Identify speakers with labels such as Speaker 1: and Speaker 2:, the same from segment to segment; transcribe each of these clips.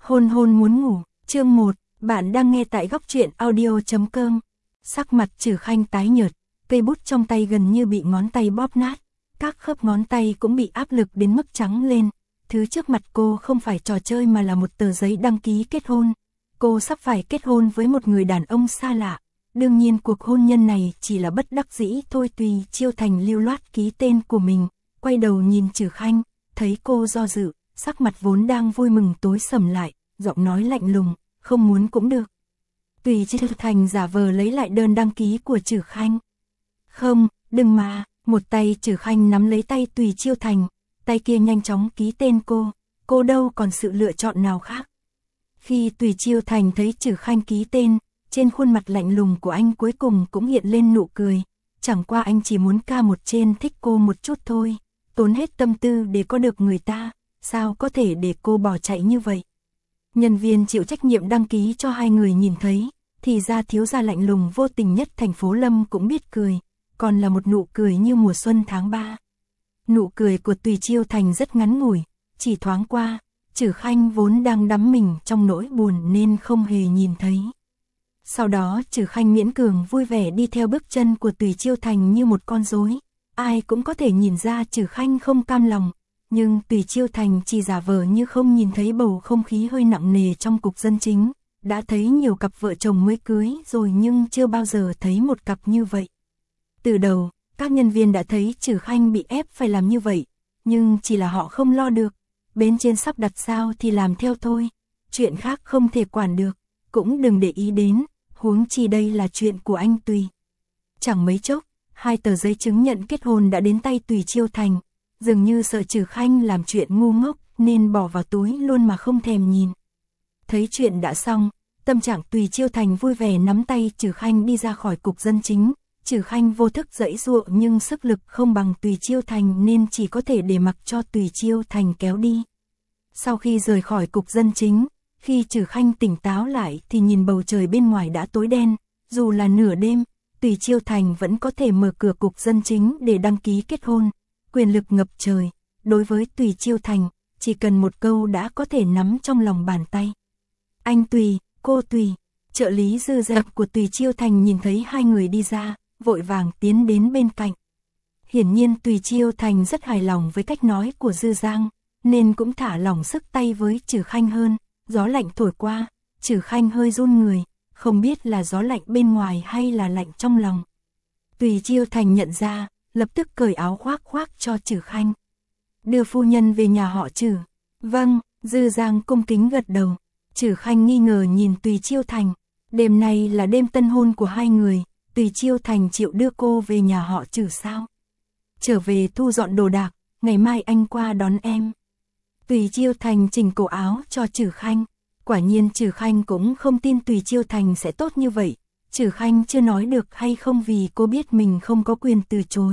Speaker 1: Hôn hôn muốn ngủ, chương 1, bạn đang nghe tại góc truyện audio.com. Sắc mặt Trử Khanh tái nhợt, cây bút trong tay gần như bị ngón tay bóp nát, các khớp ngón tay cũng bị áp lực đến mức trắng lên. Thứ trước mặt cô không phải trò chơi mà là một tờ giấy đăng ký kết hôn. Cô sắp phải kết hôn với một người đàn ông xa lạ. Đương nhiên cuộc hôn nhân này chỉ là bất đắc dĩ thôi. Tùy Chiêu Thành lưu loát ký tên của mình, quay đầu nhìn Trử Khanh, thấy cô do dự, sắc mặt vốn đang vui mừng tối sầm lại, giọng nói lạnh lùng, không muốn cũng được. Tùy Chiêu Thành giả vờ lấy lại đơn đăng ký của Trử Khanh. Không, đừng mà, một tay Trử Khanh nắm lấy tay Tùy Chiêu Thành, tay kia nhanh chóng ký tên cô đâu còn sự lựa chọn nào khác. Khi Tùy Chiêu Thành thấy Trử Khanh ký tên, trên khuôn mặt lạnh lùng của anh cuối cùng cũng hiện lên nụ cười, chẳng qua anh chỉ muốn ca một trên thích cô một chút thôi, tốn hết tâm tư để có được người ta, sao có thể để cô bỏ chạy như vậy. Nhân viên chịu trách nhiệm đăng ký cho hai người nhìn thấy, thì ra thiếu gia lạnh lùng vô tình nhất thành phố Lâm cũng biết cười, còn là một nụ cười như mùa xuân tháng 3. Nụ cười của Tùy Chiêu Thành rất ngắn ngủi, chỉ thoáng qua, Trử Khanh vốn đang đắm mình trong nỗi buồn nên không hề nhìn thấy. Sau đó Trử Khanh miễn cường vui vẻ đi theo bước chân của Tùy Chiêu Thành như một con rối, ai cũng có thể nhìn ra Trử Khanh không cam lòng, nhưng Tùy Chiêu Thành chỉ giả vờ như không nhìn thấy bầu không khí hơi nặng nề trong cục dân chính, đã thấy nhiều cặp vợ chồng mới cưới rồi nhưng chưa bao giờ thấy một cặp như vậy. Từ đầu, các nhân viên đã thấy Trử Khanh bị ép phải làm như vậy, nhưng chỉ là họ không lo được, bên trên sắp đặt sao thì làm theo thôi, chuyện khác không thể quản được, cũng đừng để ý đến, huống chi đây là chuyện của anh Tùy. Chẳng mấy chốc, hai tờ giấy chứng nhận kết hôn đã đến tay Tùy Chiêu Thành, dường như sợ Trử Khanh làm chuyện ngu ngốc nên bỏ vào túi luôn mà không thèm nhìn. Thấy chuyện đã xong, tâm trạng Tùy Chiêu Thành vui vẻ nắm tay Trử Khanh đi ra khỏi cục dân chính. Trử Khanh vô thức giãy giụa nhưng sức lực không bằng Tùy Chiêu Thành nên chỉ có thể để mặc cho Tùy Chiêu Thành kéo đi. Sau khi rời khỏi cục dân chính, khi Trử Khanh tỉnh táo lại thì nhìn bầu trời bên ngoài đã tối đen, dù là nửa đêm, Tùy Chiêu Thành vẫn có thể mở cửa cục dân chính để đăng ký kết hôn. Quyền lực ngập trời, đối với Tùy Chiêu Thành, chỉ cần một câu đã có thể nắm trong lòng bàn tay. Anh Tùy, cô Tùy, trợ lý Dư Giang của Tùy Chiêu Thành nhìn thấy hai người đi ra, vội vàng tiến đến bên cạnh. Hiển nhiên Tùy Chiêu Thành rất hài lòng với cách nói của Dư Giang, nên cũng thả lỏng sức tay với Trử Khanh hơn. Gió lạnh thổi qua, Trử Khanh hơi run người, không biết là gió lạnh bên ngoài hay là lạnh trong lòng. Tùy Chiêu Thành nhận ra, lập tức cởi áo khoác cho Trử Khanh. Đưa phu nhân về nhà họ Trử. Vâng, Dư Giang cung kính gật đầu. Trử Khanh nghi ngờ nhìn Tùy Chiêu Thành. Đêm nay là đêm tân hôn của hai người, Tùy Chiêu Thành chịu đưa cô về nhà họ Trử sao? Trở về thu dọn đồ đạc, ngày mai anh qua đón em. Tùy Chiêu Thành chỉnh cổ áo cho Trử Khanh. Quả nhiên Trử Khanh cũng không tin Tùy Chiêu Thành sẽ tốt như vậy. Trử Khanh chưa nói được hay không vì cô biết mình không có quyền từ chối.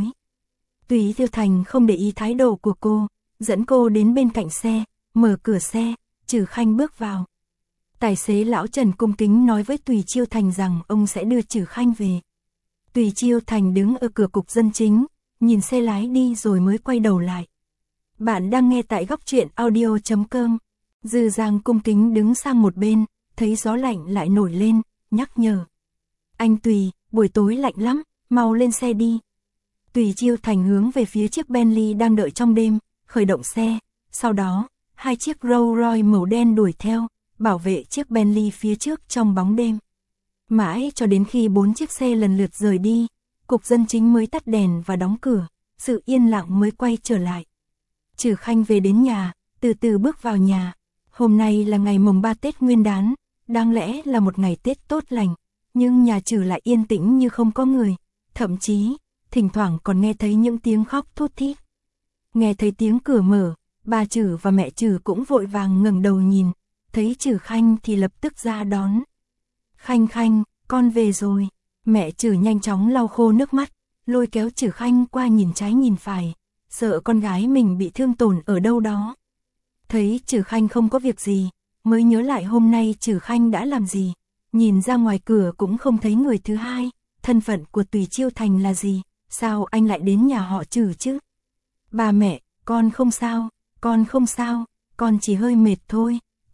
Speaker 1: Tùy Chiêu Thành không để ý thái độ của cô, dẫn cô đến bên cạnh xe, mở cửa xe, Trử Khanh bước vào. Tài xế lão Trần cung kính nói với Tùy Chiêu Thành rằng ông sẽ đưa Trử Khanh về. Tùy Chiêu Thành đứng ở cửa cục dân chính, nhìn xe lái đi rồi mới quay đầu lại. Bạn đang nghe tại góc truyện audio.com. Dư Giang cung kính đứng sang một bên, thấy gió lạnh lại nổi lên, nhắc nhở. Anh Tùy, buổi tối lạnh lắm, mau lên xe đi. Tùy Chiêu Thành hướng về phía chiếc Bentley đang đợi trong đêm, khởi động xe. Sau đó, hai chiếc Rolls Royce màu đen đuổi theo, bảo vệ chiếc Bentley phía trước trong bóng đêm. Mãi cho đến khi 4 chiếc xe lần lượt rời đi, cục dân chính mới tắt đèn và đóng cửa, sự yên lặng mới quay trở lại. Trử Khanh về đến nhà, từ từ bước vào nhà. Hôm nay là ngày mùng 3 Tết Nguyên đán, đáng lẽ là một ngày Tết tốt lành, nhưng nhà Trử lại yên tĩnh như không có người, thậm chí, thỉnh thoảng còn nghe thấy những tiếng khóc thút thít. Nghe thấy tiếng cửa mở, bà Trử và mẹ Trử cũng vội vàng ngẩng đầu nhìn, thấy Trử Khanh thì lập tức ra đón. Khanh Khanh, con về rồi. Mẹ Trử nhanh chóng lau khô nước mắt, lôi kéo Trử Khanh qua nhìn trái nhìn phải, sợ con gái mình bị thương tổn ở đâu đó. Thấy Trử Khanh không có việc gì, mới nhớ lại hôm nay Trử Khanh đã làm gì. Nhìn ra ngoài cửa cũng không thấy người thứ hai, thân phận của Tùy Chiêu Thành là gì, sao anh lại đến nhà họ Trử chứ? Bà mẹ, con không sao, con không sao, con chỉ hơi mệt thôi,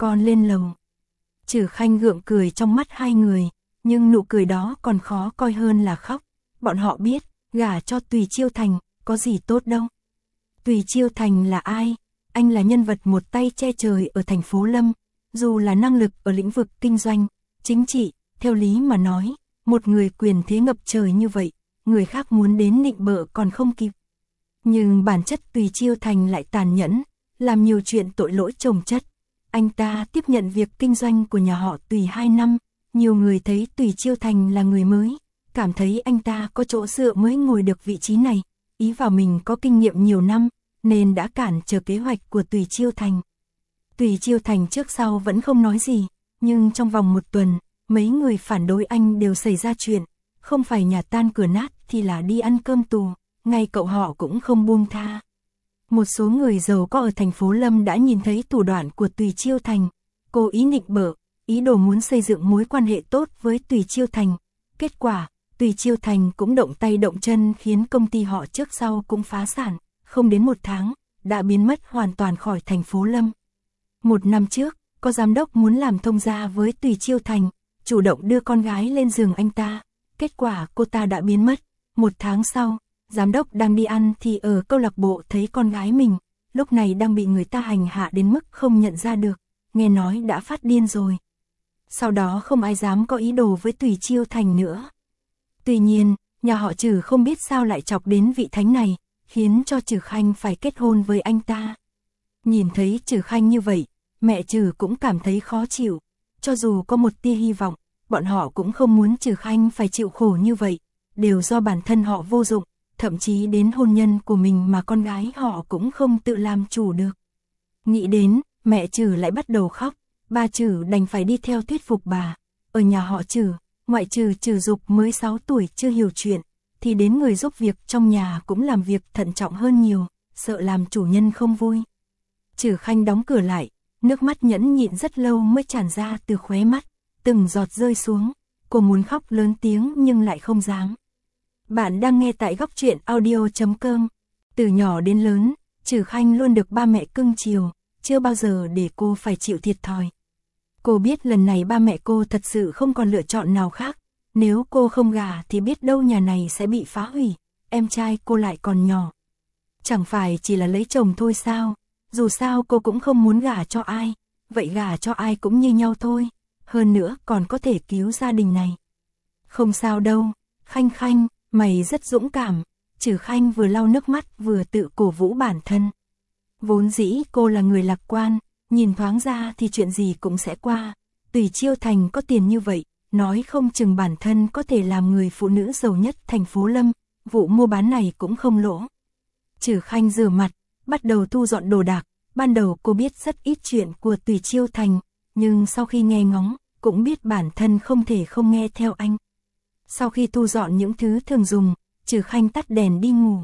Speaker 1: con lên lầu. Trử Khanh gượng cười trong mắt hai người, nhưng nụ cười đó còn khó coi hơn là khóc. Bọn họ biết, gả cho Tùy Chiêu Thành, có gì tốt đâu. Tùy Chiêu Thành là ai? Anh là nhân vật một tay che trời ở thành phố Lâm, dù là năng lực ở lĩnh vực kinh doanh, chính trị, theo lý mà nói, một người quyền thế ngập trời như vậy, người khác muốn đến nịnh bợ còn không kịp. Nhưng bản chất Tùy Chiêu Thành lại tàn nhẫn, làm nhiều chuyện tội lỗi chồng chất. Anh ta tiếp nhận việc kinh doanh của nhà họ Tùy 2 năm, nhiều người thấy Tùy Chiêu Thành là người mới, cảm thấy anh ta có chỗ dựa mới ngồi được vị trí này, ý vào mình có kinh nghiệm nhiều năm, nên đã cản trở kế hoạch của Tùy Chiêu Thành. Tùy Chiêu Thành trước sau vẫn không nói gì, nhưng trong vòng một tuần, mấy người phản đối anh đều xảy ra chuyện, không phải nhà tan cửa nát thì là đi ăn cơm tù, ngay cậu họ cũng không buông tha. Một số người giàu có ở thành phố Lâm đã nhìn thấy thủ đoạn của Tùy Chiêu Thành, cố ý nịnh bợ, ý đồ muốn xây dựng mối quan hệ tốt với Tùy Chiêu Thành. Kết quả, Tùy Chiêu Thành cũng động tay động chân khiến công ty họ trước sau cũng phá sản, không đến một tháng, đã biến mất hoàn toàn khỏi thành phố Lâm. Một năm trước, có giám đốc muốn làm thông gia với Tùy Chiêu Thành, chủ động đưa con gái lên giường anh ta. Kết quả cô ta đã biến mất. Một tháng sau, giám đốc đang đi ăn thì ở câu lạc bộ thấy con gái mình, lúc này đang bị người ta hành hạ đến mức không nhận ra được, nghe nói đã phát điên rồi. Sau đó không ai dám có ý đồ với Tùy Chiêu Thành nữa. Tuy nhiên, nhà họ Trử không biết sao lại chọc đến vị thánh này, khiến cho Trử Khanh phải kết hôn với anh ta. Nhìn thấy Trử Khanh như vậy, mẹ Trử cũng cảm thấy khó chịu, cho dù có một tia hy vọng, bọn họ cũng không muốn Trử Khanh phải chịu khổ như vậy, đều do bản thân họ vô dụng, thậm chí đến hôn nhân của mình mà con gái họ cũng không tự làm chủ được. Nghĩ đến, mẹ Trử lại bắt đầu khóc, ba Trử đành phải đi theo thuyết phục bà. Ở nhà họ Trử, ngoại trừ Trử Dục mới 6 tuổi chưa hiểu chuyện, thì đến người giúp việc trong nhà cũng làm việc thận trọng hơn nhiều, sợ làm chủ nhân không vui. Trử Khanh đóng cửa lại, nước mắt nhẫn nhịn rất lâu mới tràn ra từ khóe mắt, từng giọt rơi xuống, cô muốn khóc lớn tiếng nhưng lại không dám. Bạn đang nghe tại Góc Truyện Audio.com. Từ nhỏ đến lớn, Trử Khanh luôn được ba mẹ cưng chiều, chưa bao giờ để cô phải chịu thiệt thòi. Cô biết lần này ba mẹ cô thật sự không còn lựa chọn nào khác, nếu cô không gả thì biết đâu nhà này sẽ bị phá hủy, em trai cô lại còn nhỏ. Chẳng phải chỉ là lấy chồng thôi sao, dù sao cô cũng không muốn gả cho ai, vậy gả cho ai cũng như nhau thôi, hơn nữa còn có thể cứu gia đình này. Không sao đâu, Khanh Khanh, mày rất dũng cảm. Trử Khanh vừa lau nước mắt vừa tự cổ vũ bản thân. Vốn dĩ cô là người lạc quan, nhìn thoáng ra thì chuyện gì cũng sẽ qua. Tùy Chiêu Thành có tiền như vậy, nói không chừng bản thân có thể làm người phụ nữ giàu nhất thành phố Lâm, vụ mua bán này cũng không lỗ. Trử Khanh rửa mặt, bắt đầu thu dọn đồ đạc. Ban đầu cô biết rất ít chuyện của Tùy Chiêu Thành, nhưng sau khi nghe ngóng, cũng biết bản thân không thể không nghe theo anh. Sau khi thu dọn những thứ thường dùng, Trử Khanh tắt đèn đi ngủ.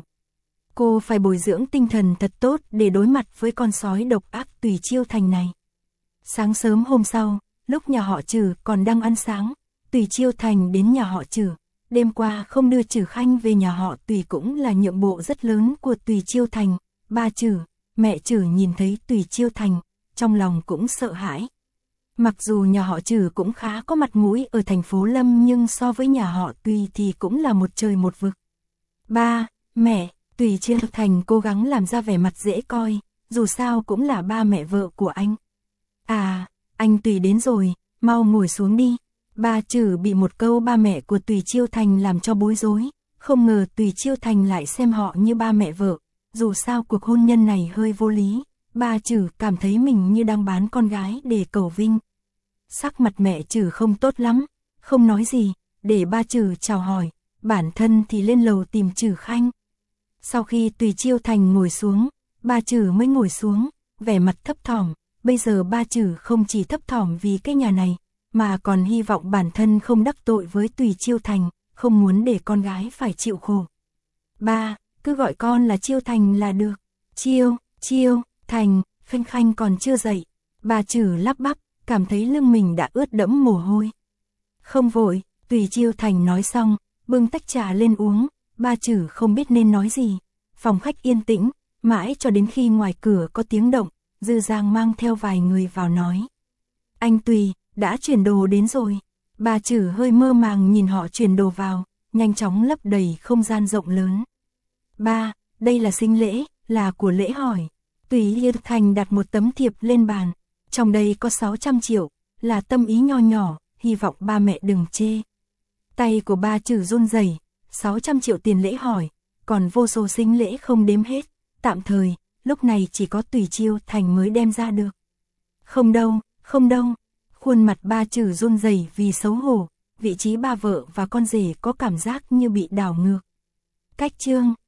Speaker 1: Cô phải bồi dưỡng tinh thần thật tốt để đối mặt với con sói độc ác Tùy Chiêu Thành này. Sáng sớm hôm sau, lúc nhà họ Trử còn đang ăn sáng, Tùy Chiêu Thành đến nhà họ Trử. Đêm qua không đưa Trử Khanh về nhà họ Tùy cũng là nhượng bộ rất lớn của Tùy Chiêu Thành. Ba Trử, mẹ Trử nhìn thấy Tùy Chiêu Thành, trong lòng cũng sợ hãi. Mặc dù nhà họ Trử cũng khá có mặt mũi ở thành phố Lâm nhưng so với nhà họ Tùy thì cũng là một trời một vực. Ba, mẹ, Tùy Chiêu Thành cố gắng làm ra vẻ mặt dễ coi, dù sao cũng là ba mẹ vợ của anh. À, anh Tùy đến rồi, mau ngồi xuống đi. Ba Trử bị một câu ba mẹ của Tùy Chiêu Thành làm cho bối rối, không ngờ Tùy Chiêu Thành lại xem họ như ba mẹ vợ, dù sao cuộc hôn nhân này hơi vô lý, ba Trử cảm thấy mình như đang bán con gái để cầu vinh. Sắc mặt mẹ Trử không tốt lắm, không nói gì, để ba Trử chào hỏi, bản thân thì lên lầu tìm Trử Khanh. Sau khi Tùy Chiêu Thành ngồi xuống, ba Trử mới ngồi xuống, vẻ mặt thấp thỏm, bây giờ ba Trử không chỉ thấp thỏm vì cái nhà này, mà còn hy vọng bản thân không đắc tội với Tùy Chiêu Thành, không muốn để con gái phải chịu khổ. Ba, cứ gọi con là Chiêu Thành là được. Chiêu Thành, Khanh Khanh còn chưa dậy. Ba Trử lắp bắp, cảm thấy lưng mình đã ướt đẫm mồ hôi. Không vội, Tùy Chiêu Thành nói xong, bưng tách trà lên uống, ba Trử không biết nên nói gì. Phòng khách yên tĩnh, mãi cho đến khi ngoài cửa có tiếng động, Dư Giang mang theo vài người vào nói. Anh Tùy, đã chuyển đồ đến rồi. Bà Trử hơi mơ màng nhìn họ chuyển đồ vào, nhanh chóng lấp đầy không gian rộng lớn. Ba, đây là sinh lễ, là của lễ hỏi. Tùy Hiệp Thành đặt một tấm thiệp lên bàn. Trong đây có 600 triệu, là tâm ý nho nhỏ, hy vọng ba mẹ đừng chê. Tay của bà Trử run rẩy, 600 triệu tiền lễ hỏi, còn vô số sinh lễ không đếm hết. Tạm thời, lúc này chỉ có Tùy Chiêu Thành mới đem ra được. Không đâu, không đâu. Khuôn mặt ba Trử run rẩy vì xấu hổ, vị trí ba vợ và con rể có cảm giác như bị đảo ngược. Cách chương